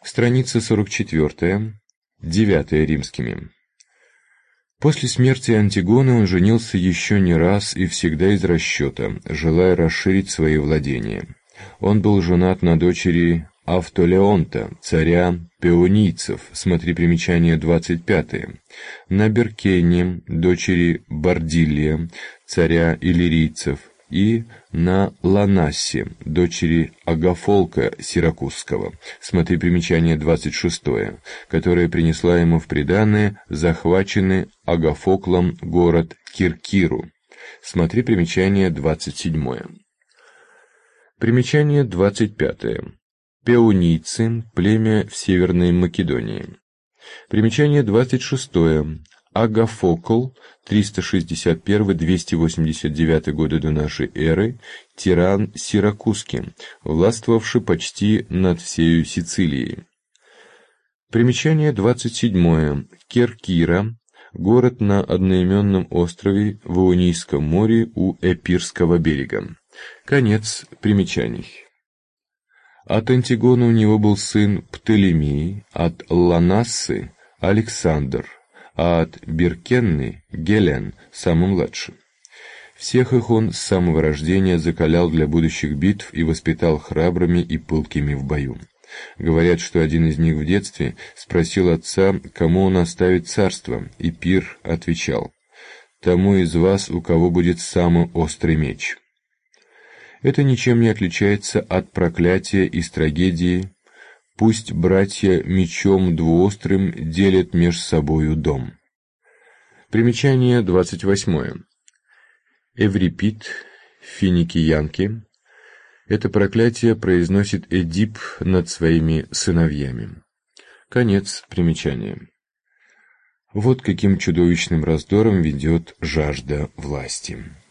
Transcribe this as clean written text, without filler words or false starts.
Страница 44, 9 римскими. После смерти Антигоны он женился еще не раз и всегда из расчета, желая расширить свои владения. Он был женат на дочери Автолеонта, царя Пеонийцев, смотри примечание 25, на Беркене, дочери Бардилия, царя Иллирийцев, и на Ланассе, дочери Агафолка Сиракузского, смотри примечание 26, которая принесла ему в приданое захваченный Агафоклом город Киркиру, смотри примечание 27. Примечание 25. Пеонийцы, племя в Северной Македонии. Примечание 26. Агафокл, 361-289 годы до нашей эры, тиран Сиракузский, властвовавший почти над всею Сицилией. Примечание 27. Керкира, город на одноименном острове в Ионийском море у Эпирского берега. Конец примечаний. От Антигоны у него был сын Птолемей, от Ланассы – Александр, а от Беркенны – Гелен, самый младший. Всех их он с самого рождения закалял для будущих битв и воспитал храбрыми и пылкими в бою. Говорят, что один из них в детстве спросил отца, кому он оставит царство, и Пир отвечал: «Тому из вас, у кого будет самый острый меч». Это ничем не отличается от проклятия из трагедии «Пусть братья мечом двуострым делят меж собою дом». Примечание 28. Эврипид, финикиянки. Это проклятие произносит Эдип над своими сыновьями. Конец примечания. Вот каким чудовищным раздором ведет жажда власти.